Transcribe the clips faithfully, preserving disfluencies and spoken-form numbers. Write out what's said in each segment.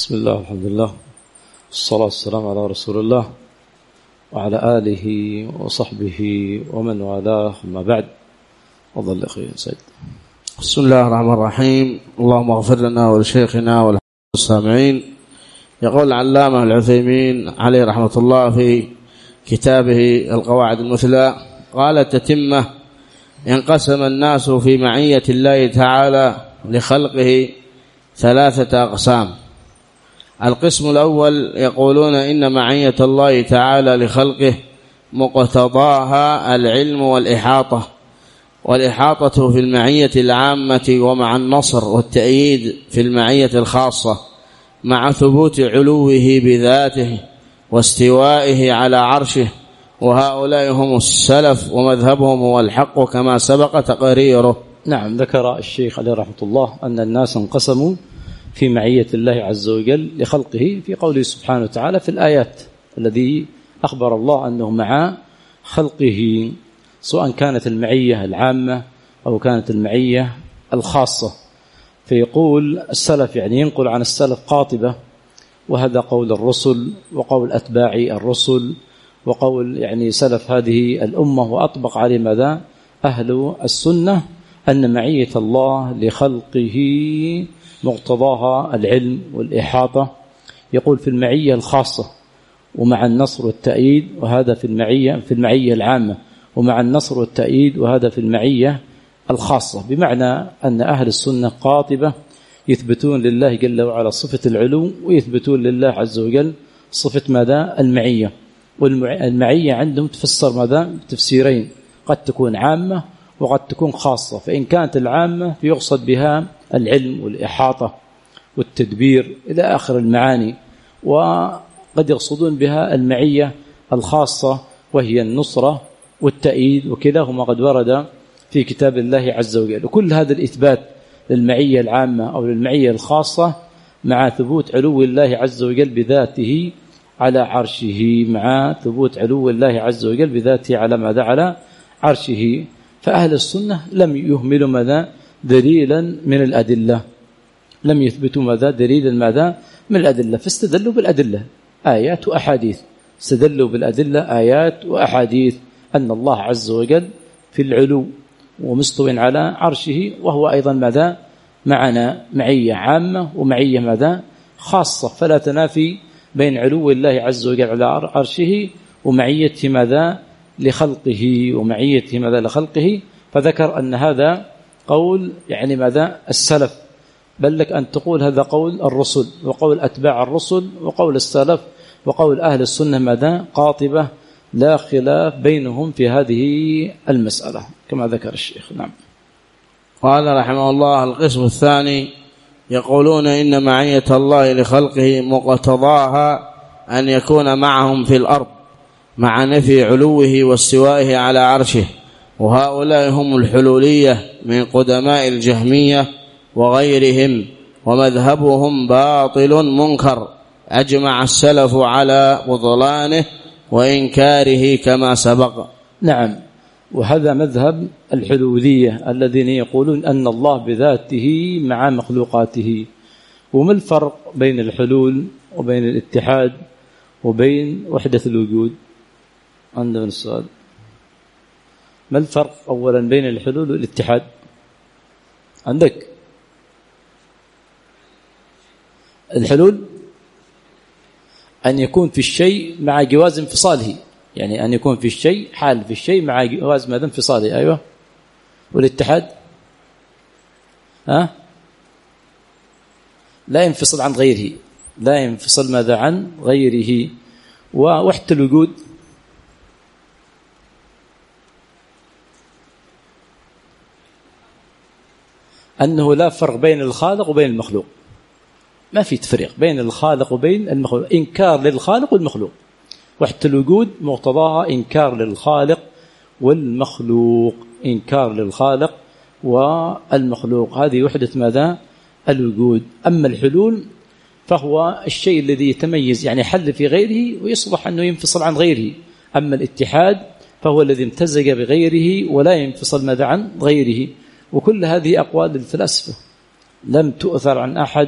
بسم الله الحمد لله والصلاة والسلام على رسول الله وعلى آله وصحبه ومن والاه. أما بعد، تفضل أخي سيد. بسم الله الرحمن الرحيم. اللهم اغفر لنا ولشيخنا والسامعين. يقول العلامة العثيمين عليه رحمة الله في كتابه القواعد المثلى، قال تتمة: انقسم الناس في معية الله تعالى لخلقه ثلاثة أقسام. القسم الأول يقولون إن معية الله تعالى لخلقه مقتضاها العلم والإحاطة، والإحاطة في المعية العامة ومع النصر والتأييد في المعية الخاصة، مع ثبوت علوه بذاته واستوائه على عرشه، وهؤلاء هم السلف ومذهبهم هو الحق كما سبق تقريره. نعم، ذكر الشيخ عليه رحمة الله أن الناس انقسموا في معية الله عز وجل لخلقه في قوله سبحانه وتعالى في الآيات الذي أخبر الله أنه مع خلقه، سواء كانت المعية العامة أو كانت المعية الخاصة. فيقول السلف، يعني ينقل عن السلف قاطبة، وهذا قول الرسل وقول أتباع الرسل وقول يعني سلف هذه الأمة، وأطبق عليه ماذا أهل السنة، أن معية الله لخلقه مقتضاها العلم والإحاطة. يقول في المعية الخاصة ومع النصر والتأييد، وهذا في المعية في المعية العامة، ومع النصر والتأييد وهذا في المعية الخاصة. بمعنى أن أهل السنة قاطبة يثبتون لله جل وعلا صفة العلو، ويثبتون لله عز وجل صفة ماذا المعية. والمعية عندهم تفسر ماذا تفسيرين، قد تكون عامة وقد تكون خاصة. فإن كانت العامة فيقصد بها العلم والإحاطة والتدبير إلى آخر المعاني، وقد يقصدون بها المعية الخاصة وهي النصرة والتأييد، وكلاهما قد ورد في كتاب الله عز وجل. وكل هذا الإثبات للمعية العامة أو للمعية الخاصة مع ثبوت علو الله عز وجل بذاته على عرشه، مع ثبوت علو الله عز وجل بذاته على ماذا على عرشه. فأهل السنة لم يهملوا ماذا دليلا من الأدلة، لم يثبتوا ماذا دليلا ماذا من الأدلة، فاستدلوا بالأدلة آيات وأحاديث، استدلوا بالأدلة آيات وأحاديث أن الله عز وجل في العلو ومستو على عرشه، وهو أيضا ماذا معنا معية عامة ومعية ماذا خاصة، فلا تنافي بين علو الله عز وجل على عرشه ومعيته ماذا لخلقه ومعيته ماذا لخلقه. فذكر أن هذا قول يعني ماذا السلف، بل لك أن تقول هذا قول الرسل وقول أتباع الرسل وقول السلف وقول أهل السنة ماذا قاطبة، لا خلاف بينهم في هذه المسألة كما ذكر الشيخ. نعم. قال رحمه الله: القسم الثاني يقولون إن معية الله لخلقه مقتضاها أن يكون معهم في الأرض مع نفي علوه واستوائه على عرشه، وهؤلاء هم الحلولية من قدماء الجهمية وغيرهم، ومذهبهم باطل منكر، أجمع السلف على بطلانه وإنكاره كما سبق. نعم، وهذا مذهب الحلولية الذين يقولون أن الله بذاته مع مخلوقاته. وما الفرق بين الحلول وبين الاتحاد وبين وحدة الوجود؟ عندنا السؤال، ما الفرق أولا بين الحلول والاتحاد؟ عندك الحلول أن يكون في الشيء مع جواز انفصاله، يعني أن يكون في الشيء حال في الشيء مع جواز ماذا انفصاله. أيوة. والاتحاد ها لا ينفصل عن غيره، لا ينفصل ماذا عن غيره. ووحدة الوجود أنه لا فرق بين الخالق وبين المخلوق، ما في تفريق بين الخالق وبين المخلوق، إنكار للخالق والمخلوق. وحدة الوجود مقتضاها إنكار للخالق والمخلوق، إنكار للخالق والمخلوق، هذه وحدة ماذا الوجود. أما الحلول فهو الشيء الذي يتميز يعني حل في غيره ويصبح أنه ينفصل عن غيره. أما الاتحاد فهو الذي امتزج بغيره ولا ينفصل ماذا عن غيره. وكل هذه أقوال الفلاسفة لم تؤثر عن أحد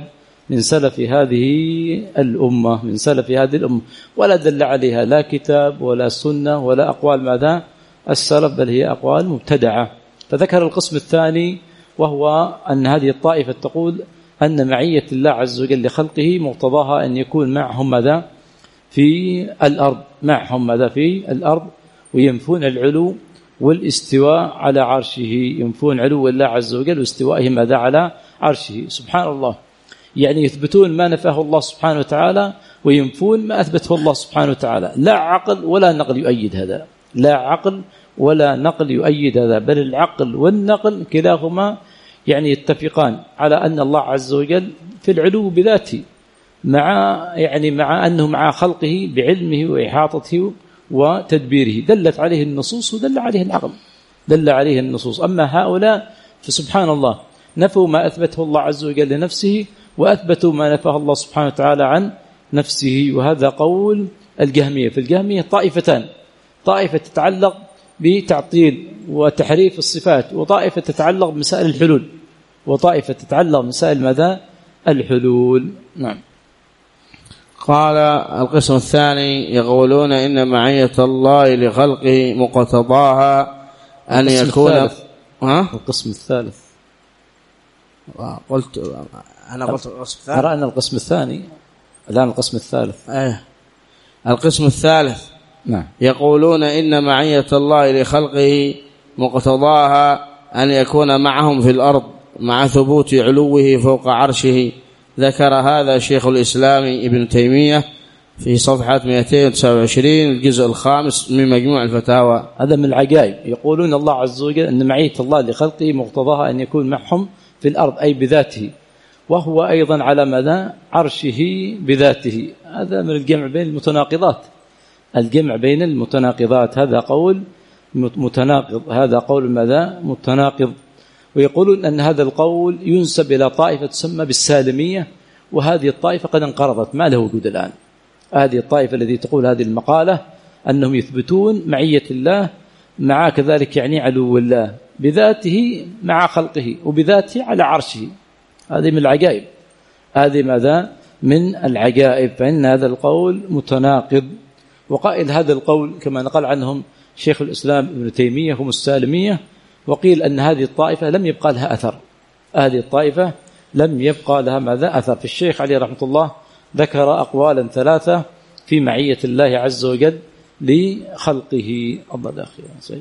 من سلف هذه الأمة من سلف هذه الأمة ولا دل عليها لا كتاب ولا سنة ولا أقوال ماذا السلف، بل هي أقوال مبتدعة. فذكر القسم الثاني وهو أن هذه الطائفة تقول أن معية الله عز وجل لخلقه مقتضاها أن يكون معهم ماذا في الأرض معهم ماذا في الأرض وينفون العلو والاستواء على عرشه، ينفون علو الله عز وجل واستوائه ماذا على عرشه. سبحان الله، يعني يثبتون ما نفاه الله سبحانه وتعالى وينفون ما أثبته الله سبحانه وتعالى. لا عقل ولا نقل يؤيد هذا، لا عقل ولا نقل يؤيد هذا، بل العقل والنقل كلاهما يعني يتفقان على أن الله عز وجل في العلو بذاته، مع يعني مع أنه مع خلقه بعلمه وإحاطته وتدبيره، دلت عليه النصوص ودل عليه العقل، دل عليه النصوص. أما هؤلاء فسبحان الله نفوا ما أثبته الله عز وجل لنفسه وأثبتوا ما نفاه الله سبحانه وتعالى عن نفسه، وهذا قول الجهمية. في الجهمية طائفتان، طائفة تتعلق بتعطيل وتحريف الصفات، وطائفة تتعلق بمسائل الحلول، وطائفة تتعلق بمسائل ماذا الحلول. نعم. قال القسم الثاني يقولون إن معية الله لخلقه مقتضاها أن يكون الثالث. ها؟ القسم الثالث قلت أنا قلت القسم الثاني، أرى أن القسم الثاني الآن القسم الثالث. أيه. القسم الثالث نعم. يقولون إن معية الله لخلقه مقتضاها أن يكون معهم في الأرض مع ثبوت علوه فوق عرشه. ذكر هذا شيخ الإسلام ابن تيمية في صفحة مئتين وتسعة وعشرين الجزء الخامس من مجموع الفتاوى. هذا من العجائب، يقولون الله عز وجل أن معية الله لخلقه مقتضاها أن يكون معهم في الأرض أي بذاته، وهو أيضا على مدى عرشه بذاته. هذا من الجمع بين المتناقضات، الجمع بين المتناقضات، هذا قول متناقض، هذا قول ماذا متناقض. ويقولون أن هذا القول ينسب إلى طائفة تسمى بالسالمية، وهذه الطائفة قد انقرضت ما له وجود الآن. هذه الطائفة التي تقول هذه المقالة أنهم يثبتون معية الله مع كذلك يعني علو الله بذاته مع خلقه وبذاته على عرشه، هذه من العجائب، هذه ماذا من العجائب. فإن هذا القول متناقض. وقائل هذا القول كما نقل عنهم شيخ الإسلام ابن تيمية هم السالمية، وقيل أن هذه الطائفة لم يبقى لها أثر، هذه الطائفة لم يبقى لها ماذا أثر. في الشيخ عليه رحمة الله ذكر أقوالا ثلاثة في معية الله عز وجل لخلقه. الله داخل سيد.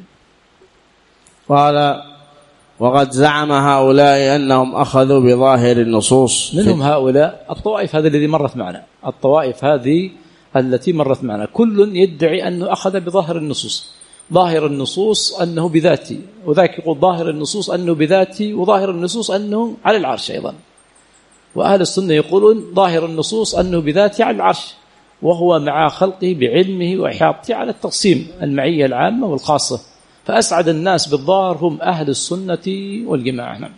قال وقد زعم هؤلاء أنهم أخذوا بظاهر النصوص. منهم هؤلاء الطوائف هذه الذي مرت معنا، الطوائف هذه التي مرت معنا كل يدعي أنه أخذ بظاهر النصوص، ظاهر النصوص أنه بذاتي، وذاك يقول ظاهر النصوص أنه بذاتي، وظاهر النصوص أنه على العرش أيضا. وأهل السنة يقولون ظاهر النصوص أنه بذاتي على العرش، وهو مع خلقه بعلمه وإحاطته على التقسيم المعية العامة والخاصة. فأسعد الناس بالظاهر هم أهل السنة والجماعة.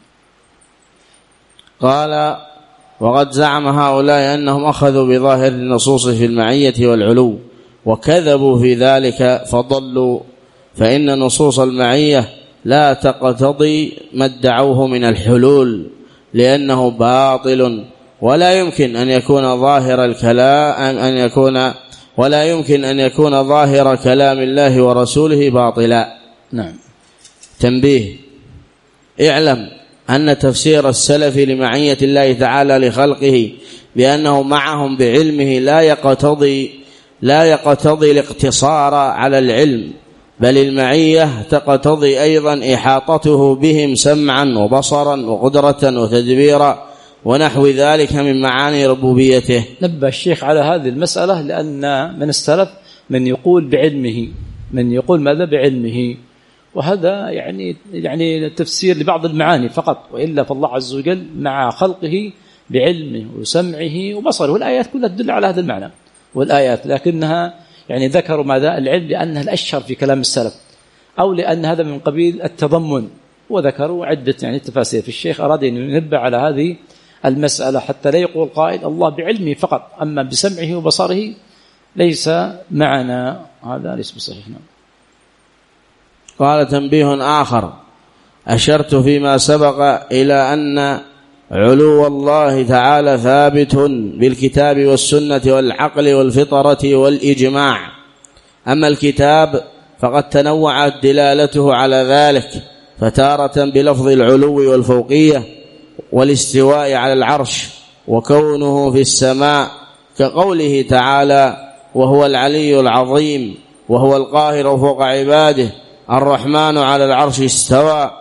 قال وقد زعم هؤلاء أنهم أخذوا بظاهر النصوص في المعية والعلو وكذبوا في ذلك فضلوا، فإن نصوص المعية لا تقتضي ما ادعوه من الحلول لأنه باطل، ولا يمكن أن يكون ظاهر الكلام أن يكون ولا يمكن أن يكون ظاهر كلام الله ورسوله باطلا. نعم. تنبيه: اعلم أن تفسير السلف لمعية الله تعالى لخلقه بأنه معهم بعلمه لا يقتضي لا يقتضي الاقتصار على العلم، بل المعية تقتضي أيضا إحاطته بهم سمعا وبصرا وقدرة وتدبيرا ونحو ذلك من معاني ربوبيته. نبه الشيخ على هذه المسألة، لأن من السلف من يقول بعلمه، من يقول ماذا بعلمه، وهذا يعني يعني تفسير لبعض المعاني فقط، وإلا فالله عز وجل مع خلقه بعلمه وسمعه وبصره، والآيات كلها تدل على هذا المعنى والآيات، لكنها يعني ذكروا ماذا العلم لأنها الأشهر في كلام السلف، أو لأن هذا من قبيل التضمن، وذكروا عدة يعني تفاسير. في الشيخ أراد أن ينبه على هذه المسألة حتى لا يقول قائل الله بعلمه فقط أما بسمعه وبصره ليس معنا، هذا ليس بصحيح. قال تنبيه آخر: أشرت فيما سبق إلى أن علو الله تعالى ثابت بالكتاب والسنة والعقل والفطرة والإجماع. أما الكتاب فقد تنوعت دلالته على ذلك، فتارة بلفظ العلو والفوقية والاستواء على العرش وكونه في السماء، كقوله تعالى: وهو العلي العظيم وهو القاهر فوق عباده الرحمن على العرش استوى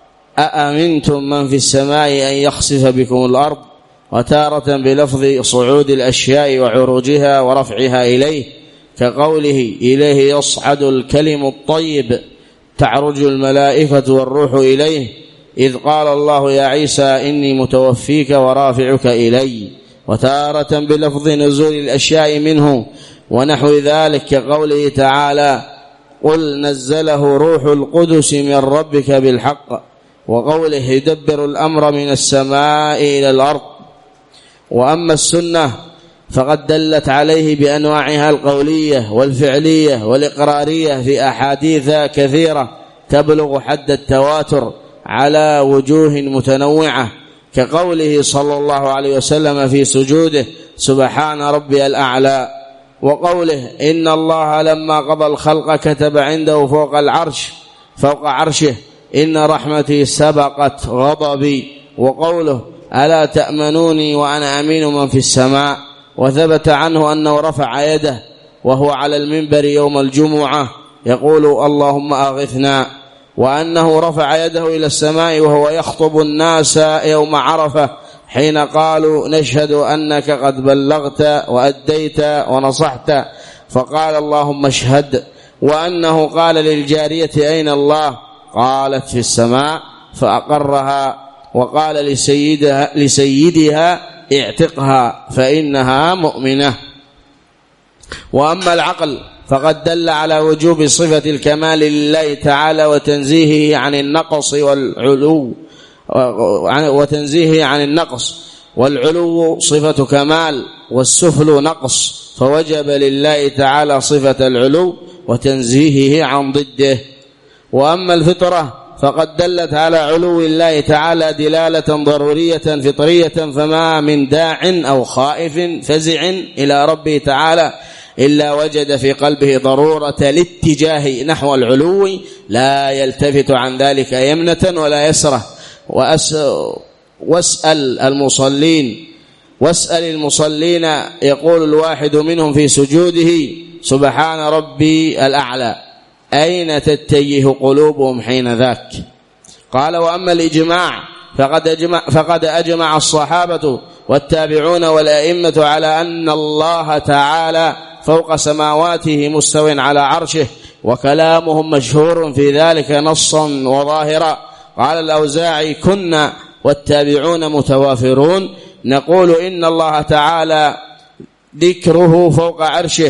أأمنتم من في السماء أن يخسف بكم الأرض. وتارة بلفظ صعود الأشياء وعروجها ورفعها إليه، كقوله: إليه يصعد الكلم الطيب تعرج الملائكة والروح إليه، إذ قال الله يا عيسى إني متوفيك ورافعك إلي. وتارة بلفظ نزول الأشياء منه ونحو ذلك، كقوله تعالى: قل نزله روح القدس من ربك بالحق، وقوله: يدبر الأمر من السماء إلى الأرض. وأما السنة فقد دلت عليه بأنواعها القولية والفعلية والإقرارية في أحاديث كثيرة تبلغ حد التواتر على وجوه متنوعة، كقوله صلى الله عليه وسلم في سجوده: سبحان ربي الأعلى، وقوله: إن الله لما قضى الخلق كتب عنده فوق العرش فوق عرشه إن رحمتي سبقت غضبي، وقوله: ألا تأمنوني وأنا أمين من في السماء. وثبت عنه أنه رفع يده وهو على المنبر يوم الجمعة يقول: اللهم أغثنا، وأنه رفع يده إلى السماء وهو يخطب الناس يوم عرفة حين قالوا: نشهد أنك قد بلغت وأديت ونصحت، فقال: اللهم اشهد. وأنه قال للجارية: أين الله؟ قالت: في السماء، فأقرها، وقال لسيدها, لسيدها: اعتقها فإنها مؤمنة. وأما العقل فقد دل على وجوب صفة الكمال لله تعالى وتنزيهه عن النقص والعلو وتنزيهه عن النقص والعلو صفة كمال والسفل نقص، فوجب لله تعالى صفة العلو وتنزيهه عن ضده. وأما الفطرة فقد دلت على علو الله تعالى دلالة ضرورية فطرية، فما من داع أو خائف فزع إلى ربه تعالى إلا وجد في قلبه ضرورة الاتجاه نحو العلو، لا يلتفت عن ذلك يمنة ولا يسرة. واسأل المصلين واسأل المصلين يقول الواحد منهم في سجوده: سبحان ربي الأعلى، أين تتجه قلوبهم حين ذاك؟ قال: وأما الإجماع فقد أجمع, فقد أجمع الصحابة والتابعون والأئمة على أن الله تعالى فوق سماواته مستو على عرشه، وكلامهم مشهور في ذلك نصا وظاهرا. قال الأوزاعي: كنا والتابعون متوافرون نقول إن الله تعالى ذكره فوق عرشه،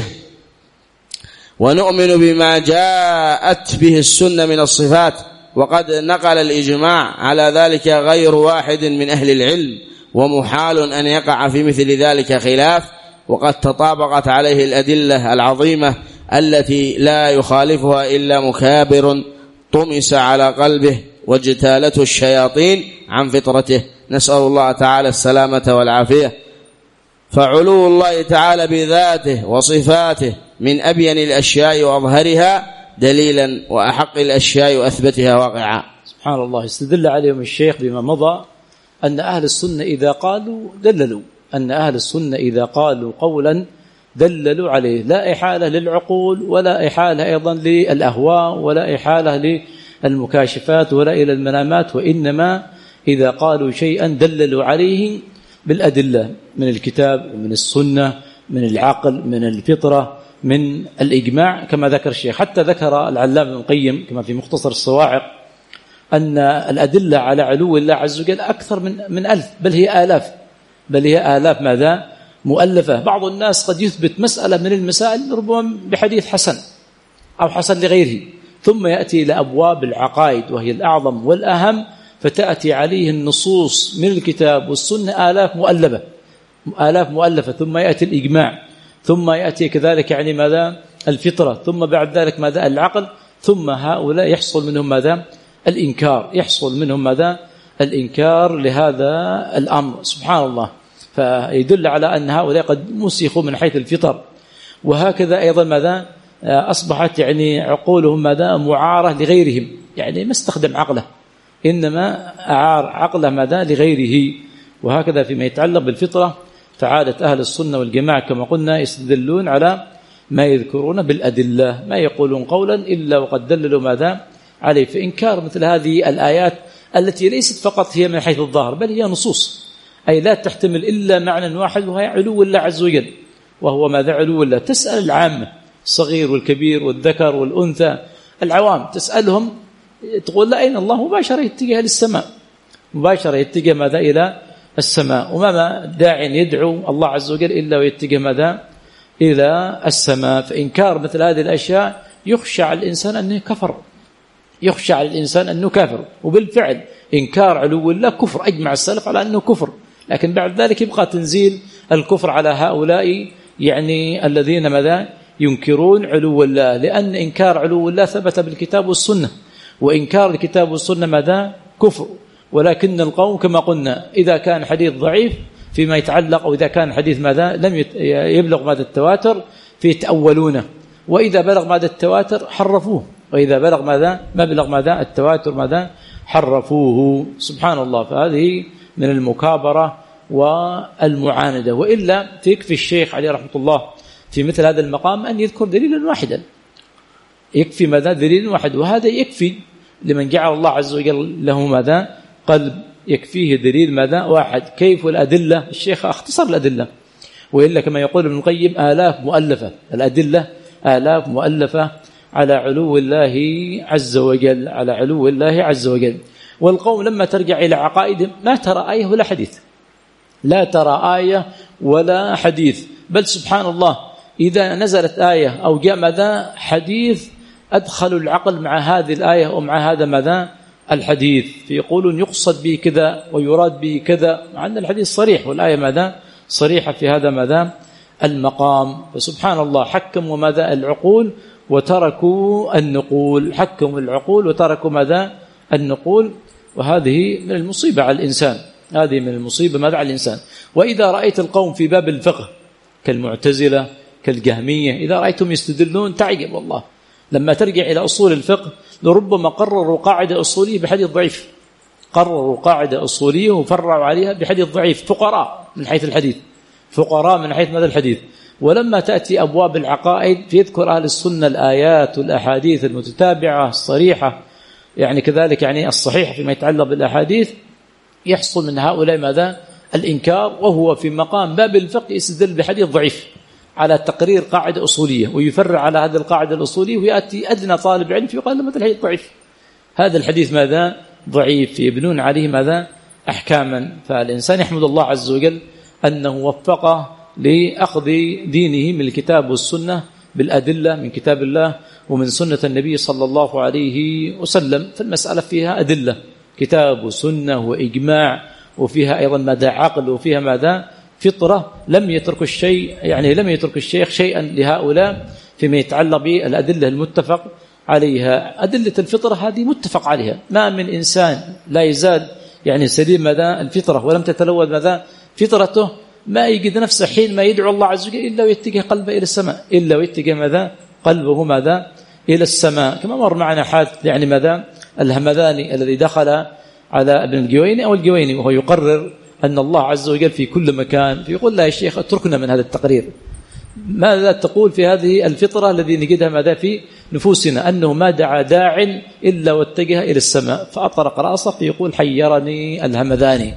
ونؤمن بما جاءت به السنة من الصفات. وقد نقل الإجماع على ذلك غير واحد من أهل العلم، ومحال أن يقع في مثل ذلك خلاف، وقد تطابقت عليه الأدلة العظيمة التي لا يخالفها إلا مكابر طمس على قلبه واجتالته الشياطين عن فطرته، نسأل الله تعالى السلامة والعافية. فعلو الله تعالى بذاته وصفاته من أبين الأشياء وأظهرها دليلا، وأحق الأشياء وأثبتها واقعا. سبحان الله. استدل عليهم الشيخ بما مضى أن أهل السنة إذا قالوا دللوا، أن أهل السنة إذا قالوا قولا دللوا عليه، لا إحالة للعقول ولا إحالة أيضا للأهواء ولا إحالة للمكاشفات ولا إلى المنامات، وإنما إذا قالوا شيئا دللوا عليه بالأدلة من الكتاب ومن السنة، من العقل، من الفطرة، من الإجماع، كما ذكر الشيخ. حتى ذكر العلامة ابن القيم كما في مختصر الصواعق أن الأدلة على علو الله عز وجل أكثر من من ألف، بل هي آلاف، بل هي آلاف ماذا مؤلفة. بعض الناس قد يثبت مسألة من المسائل ربما بحديث حسن أو حسن لغيره، ثم يأتي إلى أبواب العقائد وهي الأعظم والأهم، فتأتي عليه النصوص من الكتاب والسنة آلاف مؤلفة آلاف مؤلفة ثم يأتي الإجماع، ثم يأتي كذلك يعني ماذا الفطرة، ثم بعد ذلك ماذا العقل، ثم هؤلاء يحصل منهم ماذا الإنكار، يحصل منهم ماذا الإنكار لهذا الأمر سبحان الله. فيدل على أن هؤلاء قد مسخوا من حيث الفطر. وهكذا أيضا ماذا أصبحت يعني عقولهم ماذا معارة لغيرهم، يعني ما استخدم عقله إنما أعار عقله ماذا لغيره. وهكذا فيما يتعلق بالفطرة فعادة أهل السنة والجماعة كما قلنا يستدلون على ما يذكرون بالأدلة، ما يقولون قولا إلا وقد دللوا ماذا عليه. فإنكار مثل هذه الآيات التي ليست فقط هي من حيث الظاهر بل هي نصوص، أي لا تحتمل إلا معنى واحد وهي علو الله عز وجل، وهو ماذا علو الله. تسأل العامة الصغير والكبير والذكر والأنثى العوام تسألهم تقول لا أين الله؟ مباشرة يتجه للسماء، مباشرة يتجه ماذا إلى السماء. وما داع يدعو الله عز وجل إلا ويتجه ماذا إلى السماء. فإنكار مثل هذه الأشياء يخشى على الإنسان أنه كفر، يخشى على الإنسان أنه كافر. وبالفعل إنكار علو الله كفر، أجمع السلف على أنه كفر. لكن بعد ذلك يبقى تنزيل الكفر على هؤلاء يعني الذين ماذا ينكرون علو الله، لأن إنكار علو الله ثبت بالكتاب والسنة، وإنكار الكتاب والسنة ماذا كفر. ولكن القوم كما قلنا إذا كان حديث ضعيف فيما يتعلق، أو إذا كان حديث ماذا لم يبلغ ماذا التواتر فيتأولونه، وإذا بلغ ماذا التواتر حرفوه، وإذا بلغ ماذا ما بلغ ماذا التواتر ماذا حرفوه سبحان الله. فهذه من المكابرة والمعاندة. وإلا يكفي الشيخ عليه رحمة الله في مثل هذا المقام أن يذكر دليلا واحدا، يكفي ماذا دليل واحد، وهذا يكفي لمن جعل الله عز وجل له ماذا قلب، يكفيه دليل ماذا واحد. كيف الأدلة؟ الشيخ اختصر الأدلة، وإلا كما يقول ابن القيم آلاف مؤلفة، الأدلة آلاف مؤلفة على علو الله عز وجل، على علو الله عز وجل. والقوم لما ترجع إلى عقائدهم ما ترى آية ولا حديث، لا ترى آية ولا حديث، بل سبحان الله إذا نزلت آية أو جاء ماذا حديث أدخلوا العقل مع هذه الآية ومع هذا ماذا الحديث، فيقولون يقصد به كذا ويراد به كذا، مع أن الحديث صريح والآية ماذا صريحة في هذا ماذا المقام. فسبحان الله حكموا ماذا العقول وتركوا النقول، حكموا العقول وتركوا ماذا النقول. وهذه من المصيبة على الإنسان، هذه من المصيبة ماذا على الإنسان. وإذا رأيت القوم في باب الفقه كالمعتزلة كالجهمية إذا رأيتم يستدلون تعجب والله. لما ترجع إلى أصول الفقه لربما قرروا قاعدة أصولية بحديث ضعيف، قرروا قاعدة أصولية وفرعوا عليها بحديث ضعيف، فقراء من حيث الحديث، فقراء من حيث ماذا الحديث. ولما تأتي أبواب العقائد فيذكر أهل السنة الآيات والأحاديث المتتابعة الصريحة، يعني كذلك يعني الصحيح فيما يتعلق بالأحاديث، يحصل من هؤلاء ماذا الإنكار، وهو في مقام باب الفقه يستدل بحديث ضعيف على تقرير قاعدة أصولية ويفرع على هذه القاعدة الأصولية، ويأتي أدنى طالب علم فيقال له مثل الحديث ضعيف، هذا الحديث ماذا ضعيف، يبنون عليه ماذا أحكاما. فالإنسان يحمد الله عز وجل أنه وفقه لأخذ دينه من الكتاب والسنة بالأدلة من كتاب الله ومن سنة النبي صلى الله عليه وسلم. فالمسألة فيها أدلة كتاب وسنة وإجماع، وفيها أيضا ماذا عقل، وفيها ماذا فطرة. لم يترك الشيء يعني لم يترك الشيخ شيئا لهؤلاء فيما يتعلق بالأدلة المتفق عليها. أدلة الفطرة هذه متفق عليها، ما من إنسان لا يزال يعني سليم ماذا الفطرة ولم تتلوث ماذا فطرته، ما يجد نفسه حين ما يدعو الله عز وجل إلا ويتجه قلبه إلى السماء، إلا ويتجه ماذا قلبه ماذا إلى السماء. كما مر معنا حادث يعني ماذا الهمذاني الذي دخل على ابن الجويني أو الجويني وهو يقرر أن الله عز وجل في كل مكان، فيقول لا يا شيخ اتركنا من هذا التقرير، ماذا تقول في هذه الفطرة الذي نجدها ماذا في نفوسنا أنه ما دعا داع إلا واتجه إلى السماء. فأطرق رأسه فيقول حيرني الهمذاني،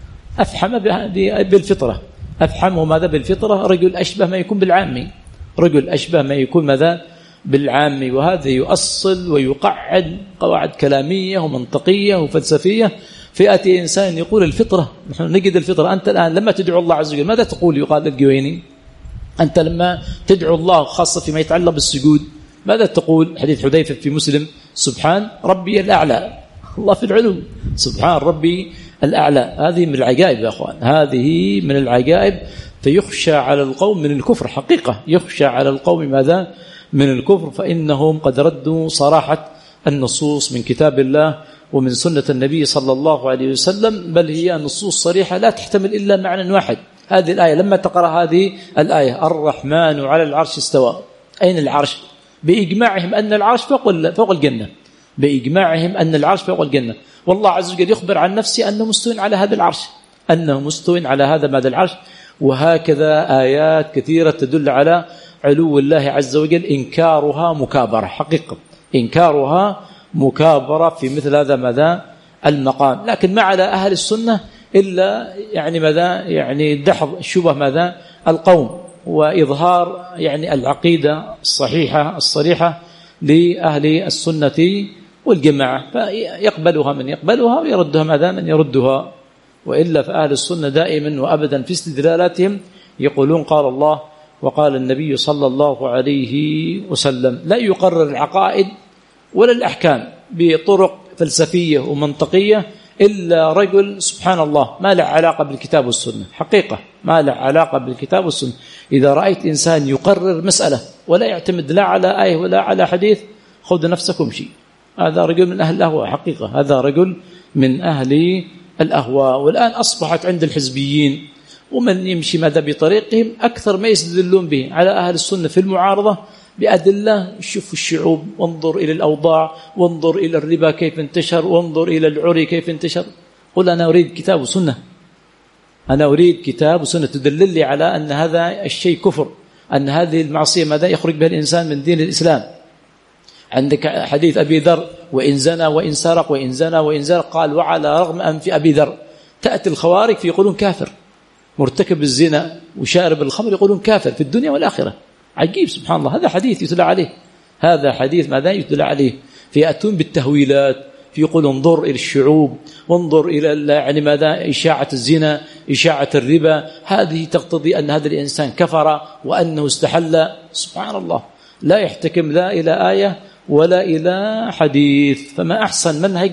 أفحم بالفطرة، أفحمه ماذا بالفطرة، رجل أشبه ما يكون بالعامي، رجل أشبه ما يكون ماذا بالعامي. وهذا يؤصل ويقعد قواعد كلامية ومنطقية وفلسفية. فيأتي إنسان يقول الفطرة، نحن نجد الفطرة. أنت الآن لما تدعو الله عز وجل ماذا تقول؟ يقال للجويني أنت لما تدعو الله خاصة فيما يتعلق بالسجود ماذا تقول؟ حديث حذيفة في مسلم سبحان ربي الأعلى، الله في العلو، سبحان ربي الأعلى. هذه من العجائب يا أخوان، هذه من العجائب. فيخشى على القوم من الكفر حقيقة، يخشى على القوم ماذا من الكفر، فإنهم قد ردوا صراحة النصوص من كتاب الله ومن سنة النبي صلى الله عليه وسلم، بل هي نصوص صريحة لا تحتمل إلا معنى واحد. هذه الآية لما تقرأ هذه الآية الرحمن على العرش استوى، أين العرش؟ بإجماعهم أن العرش فوق فوق الجنة، بإجماعهم أن العرش فوق الجنة. والله عز وجل يخبر عن نفسه أنه مستوٍ على هذا العرش، أنه مستوٍ على هذا ماذا العرش. وهكذا آيات كثيرة تدل على علو الله عز وجل، إنكارها مكابرة حقيقة، إنكارها مكابرة في مثل هذا ماذا المقام. لكن ما على أهل السنة إلا يعني ماذا يعني دحض شبه ماذا القوم، وإظهار يعني العقيدة الصحيحة الصريحة لأهل السنة والجماعة، فيقبلها من يقبلها ويردها ماذا من يردها. وإلا فأهل السنة دائما وأبدا في استدلالاتهم يقولون قال الله وقال النبي صلى الله عليه وسلم، لا يقرر العقائد ولا الأحكام بطرق فلسفية ومنطقية إلا رجل سبحان الله ما له علاقة بالكتاب والسنة، حقيقة ما له علاقة بالكتاب والسنة. إذا رأيت إنسان يقرر مسألة ولا يعتمد لا على آية ولا على حديث، خذ نفسكم شيء، هذا رجل من أهل الأهواء حقيقة، هذا رجل من أهل الأهواء. والآن أصبحت عند الحزبيين ومن يمشي ماذا بطريقهم أكثر ما يستدلون به على أهل السنة في المعارضة بأدلة. شوفوا الشعوب، وانظر إلى الأوضاع، وانظر إلى الربا كيف انتشر، وانظر إلى العري كيف انتشر. قل أنا أريد كتاب وسنة، أنا أريد كتاب وسنة تدلل لي على أن هذا الشيء كفر، أن هذه المعصية ماذا يخرج بها الإنسان من دين الإسلام. عندك حديث أبي ذر وإن زنى وإن سرق وإن زنى وإن سرق، قال وعلى رغم أنف أبي ذر. تأتي الخوارج يقولون كافر، مرتكب الزنا وشارب الخمر يقولون كافر في الدنيا والآخرة. عجيب سبحان الله، هذا حديث يتلى عليه، هذا حديث ماذا يتلى عليه. فيأتون بالتهويلات، فيقول انظر إلى الشعوب، وانظر إلى يعني ماذا إشاعة الزنا، إشاعة الربا، هذه تقتضي أن هذا الإنسان كفر وأنه استحل. سبحان الله، لا يحتكم لا إلى آية ولا إلى حديث. فما أحسن منهج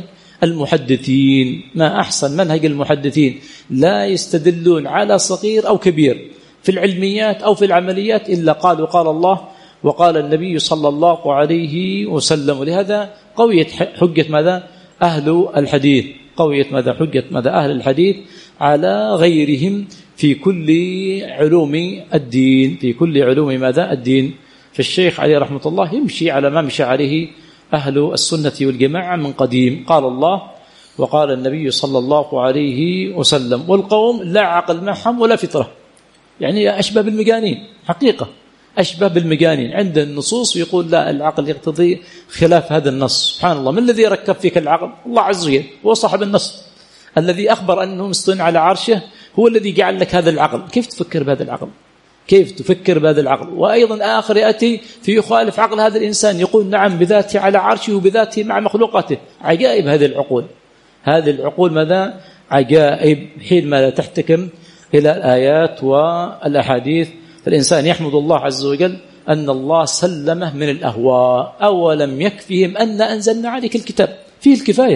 المحدثين، ما أحسن منهج المحدثين، لا يستدلون على صغير أو كبير في العلميات أو في العمليات إلا قالوا قال الله وقال النبي صلى الله عليه وسلم. ولهذا قوية حجة ماذا أهل الحديث، قوية ماذا حجة ماذا أهل الحديث على غيرهم في كل علوم الدين، في كل علوم ماذا الدين. فالشيخ عليه رحمة الله يمشي على ما مشى عليه أهل السنة والجماعة من قديم. قال الله وقال النبي صلى الله عليه وسلم، والقوم لا عقل معهم ولا فطرة، يعني أشبه بالمجانين حقيقة، أشبه بالمجانين. عند النصوص يقول لا العقل يقتضي خلاف هذا النص. سبحان الله، من الذي ركب فيك العقل؟ الله عز وجل، هو صاحب النص الذي أخبر أنه مستوٍ على عرشه، هو الذي جعل لك هذا العقل. كيف تفكر بهذا العقل؟ كيف تفكر بهذا العقل؟ وأيضا آخر يأتي في يخالف عقل هذا الإنسان، يقول نعم بذاته على عرشه وبذاته مع مخلوقاته. عجائب هذه العقول، هذه العقول ماذا عجائب حين ما لا تحتكم إلى الآيات والأحاديث. فالإنسان يحمد الله عز وجل أن الله سلمه من الأهواء. أولم يكفهم أن أنزلنا عليك الكتاب فيه الكفاية،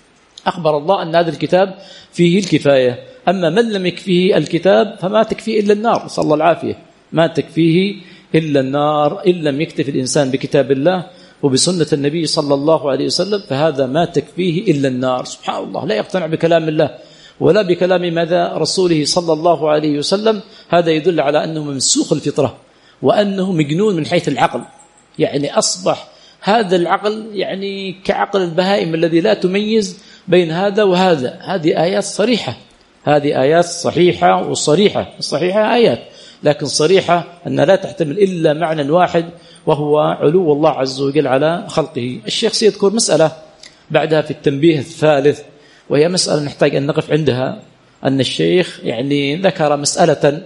أخبر الله أن هذا الكتاب فيه الكفاية. أما من لم يكفيه الكتاب فما تكفيه إلا النار، صلى الله العافية، ما تكفيه إلا النار. إن لم يكتف الإنسان بكتاب الله وبسنة النبي صلى الله عليه وسلم فهذا ما تكفيه إلا النار. سبحان الله، لا يقتنع بكلام الله ولا بكلام ماذا رسوله صلى الله عليه وسلم. هذا يدل على أنه ممسوخ الفطرة وأنه مجنون من حيث العقل، يعني أصبح هذا العقل يعني كعقل البهائم الذي لا تميز بين هذا وهذا. هذه آيات صريحة، هذه آيات صحيحة وصريحة، الصحيحة آيات لكن صريحة أن لا تحتمل إلا معنى واحد وهو علو الله عز وجل على خلقه. الشيخ سيذكر مسألة بعدها في التنبيه الثالث، وهي مسألة نحتاج أن نقف عندها. أن الشيخ يعني ذكر مسألة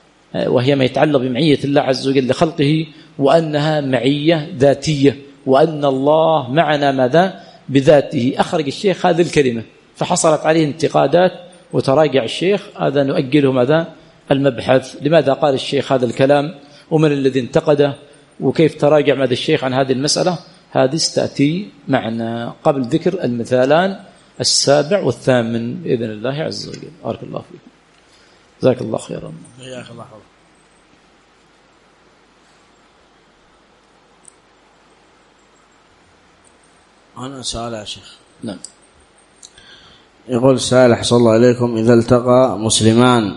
وهي ما يتعلق بمعية الله عز وجل لخلقه، وأنها معية ذاتية، وأن الله معنا ماذا بذاته. أخرج الشيخ هذه الكلمة فحصلت عليه انتقادات وتراجع الشيخ. هذا نؤجله ماذا المبحث، لماذا قال الشيخ هذا الكلام ومن الذي انتقده وكيف تراجع ماذا الشيخ عن هذه المسألة. هذه ستأتي معنا قبل ذكر المثالان السابع والثامن بإذن الله عز وجل. بارك الله فيك، جزاك الله خيرا. حياك الله. أنا سؤال يا شيخ. نعم. يقول سائل أحسن الله إليكم: إذا التقى مسلمان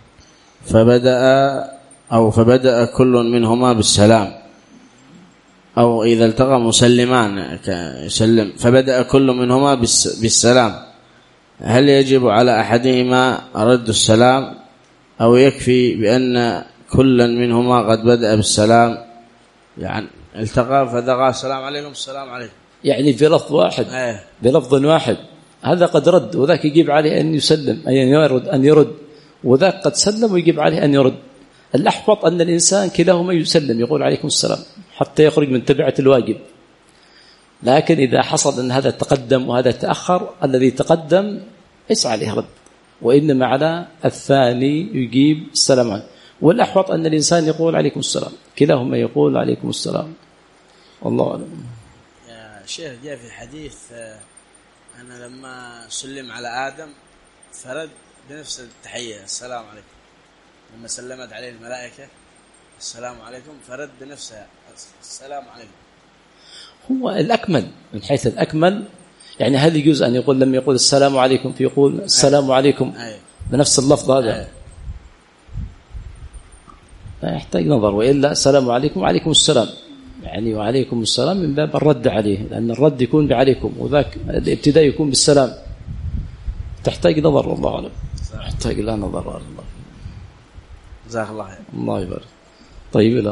فبدأ أو فبدأ كل منهما بالسلام، أو إذا التقى مسلمان يسلم فبدأ كل منهما بالسلام، هل يجب على أحدهما رد السلام أو يكفي بأن كل منهما قد بدأ بالسلام؟ يعني التقى فدقى السلام عليكم السلام عليكم، يعني في لفظ واحد أيه. بلفظ واحد، هذا قد رد وذاك يجيب عليه أن يسلم أي أن يرد أن يرد، وذاك قد سلم ويجيب عليه أن يرد. الأحوط أن الإنسان كلاهما يسلم يقول عليكم السلام حتى يخرج من تبعة الواجب. لكن إذا حصل أن هذا تقدم وهذا تأخر، الذي تقدم ليس عليه رد، وإنما على الثاني يجيب السلام عليه. والأحوط أن الإنسان يقول عليكم السلام، كلاهما يقول عليكم السلام. والله أعلم. يا شيخ، جاء في حديث أنا لما سلم على آدم فرد بنفس التحية السلام عليكم، لما سلمت عليه الملائكة السلام عليكم فرد بنفسها السلام عليكم. هو الأكمل من حيث الأكمل، يعني هل يجوز أن يقول لما يقول السلام عليكم فيقول السلام أيه. عليكم أيه. بنفس اللفظ هذا أيه. يحتاج نظر، وإلا السلام عليكم وعليكم السلام، يعني وعليكم السلام من باب الرد عليه، لأن الرد يكون بعليكم وذاك الابتداء يكون بالسلام. تحتاج نظر والله أعلم، تحتاج لا نظر. الله جزاك الله خير. الله يبارك. طيب. لا